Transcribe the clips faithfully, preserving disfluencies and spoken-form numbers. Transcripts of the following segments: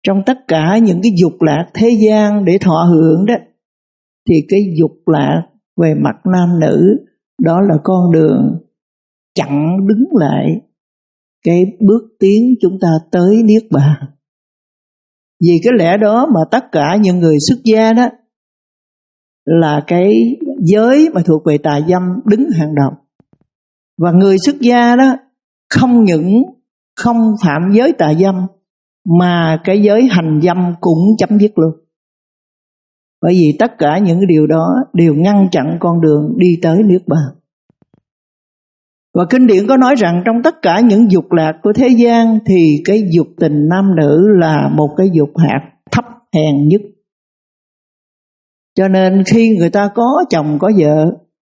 Trong tất cả những cái dục lạc thế gian để thọ hưởng đó, thì cái dục lạc về mặt nam nữ, đó là con đường chặn đứng lại cái bước tiến chúng ta tới Niết Bàn. Vì cái lẽ đó mà tất cả những người xuất gia đó là cái giới mà thuộc về tà dâm đứng hàng đầu. Và người xuất gia đó không những không phạm giới tà dâm, mà cái giới hành dâm cũng chấm dứt luôn. Bởi vì tất cả những cái điều đó đều ngăn chặn con đường đi tới Niết Bàn. Và kinh điển có nói rằng trong tất cả những dục lạc của thế gian thì cái dục tình nam nữ là một cái dục hạt thấp hèn nhất. Cho nên khi người ta có chồng có vợ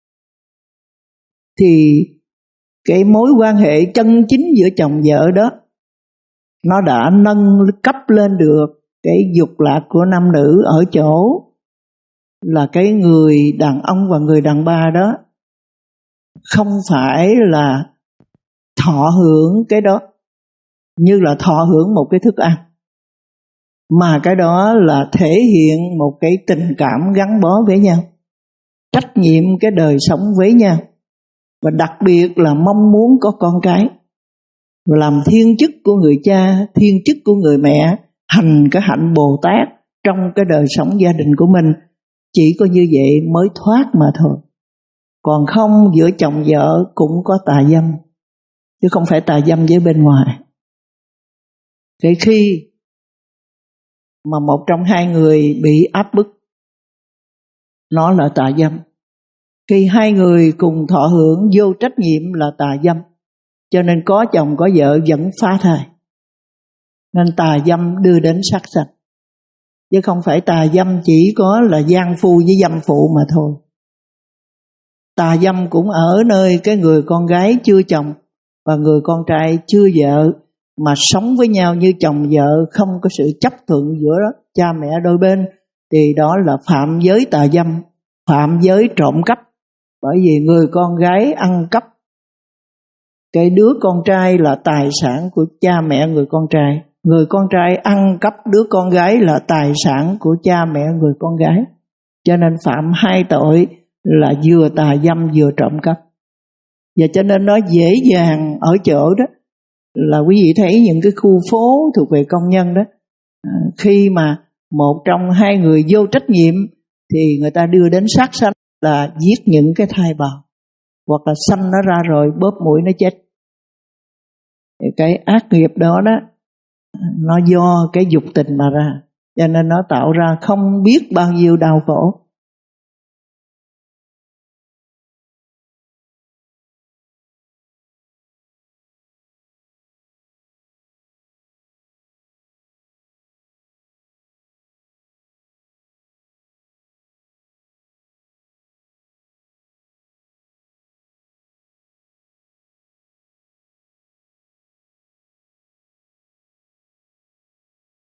thì cái mối quan hệ chân chính giữa chồng vợ đó nó đã nâng cấp lên được cái dục lạc của nam nữ ở chỗ là cái người đàn ông và người đàn bà đó không phải là thọ hưởng cái đó như là thọ hưởng một cái thức ăn, mà cái đó là thể hiện một cái tình cảm gắn bó với nhau, trách nhiệm cái đời sống với nhau, và đặc biệt là mong muốn có con cái, và làm thiên chức của người cha, thiên chức của người mẹ, hành cái hạnh Bồ Tát trong cái đời sống gia đình của mình. Chỉ có như vậy mới thoát mà thôi. Còn không, giữa chồng vợ cũng có tà dâm, chứ không phải tà dâm với bên ngoài. Thế khi mà một trong hai người bị áp bức, nó là tà dâm. Khi hai người cùng thọ hưởng vô trách nhiệm là tà dâm. Cho nên có chồng có vợ vẫn phá thai. Nên tà dâm đưa đến sát sanh. Chứ không phải tà dâm chỉ có là gian phu với dâm phụ mà thôi. Tà dâm cũng ở nơi cái người con gái chưa chồng và người con trai chưa vợ mà sống với nhau như chồng vợ, không có sự chấp thuận giữa cha mẹ đôi bên, thì đó là phạm giới tà dâm, phạm giới trộm cắp. Bởi vì người con gái ăn cắp cái đứa con trai là tài sản của cha mẹ người con trai, người con trai ăn cắp đứa con gái là tài sản của cha mẹ người con gái. Cho nên phạm hai tội là vừa tà dâm vừa trộm cắp. Và cho nên nó dễ dàng ở chỗ đó là quý vị thấy những cái khu phố thuộc về công nhân đó, khi mà một trong hai người vô trách nhiệm thì người ta đưa đến sát sanh là giết những cái thai bào, hoặc là sanh nó ra rồi bóp mũi nó chết. Thì cái ác nghiệp đó đó nó do cái dục tình mà ra, cho nên nó tạo ra không biết bao nhiêu đau khổ.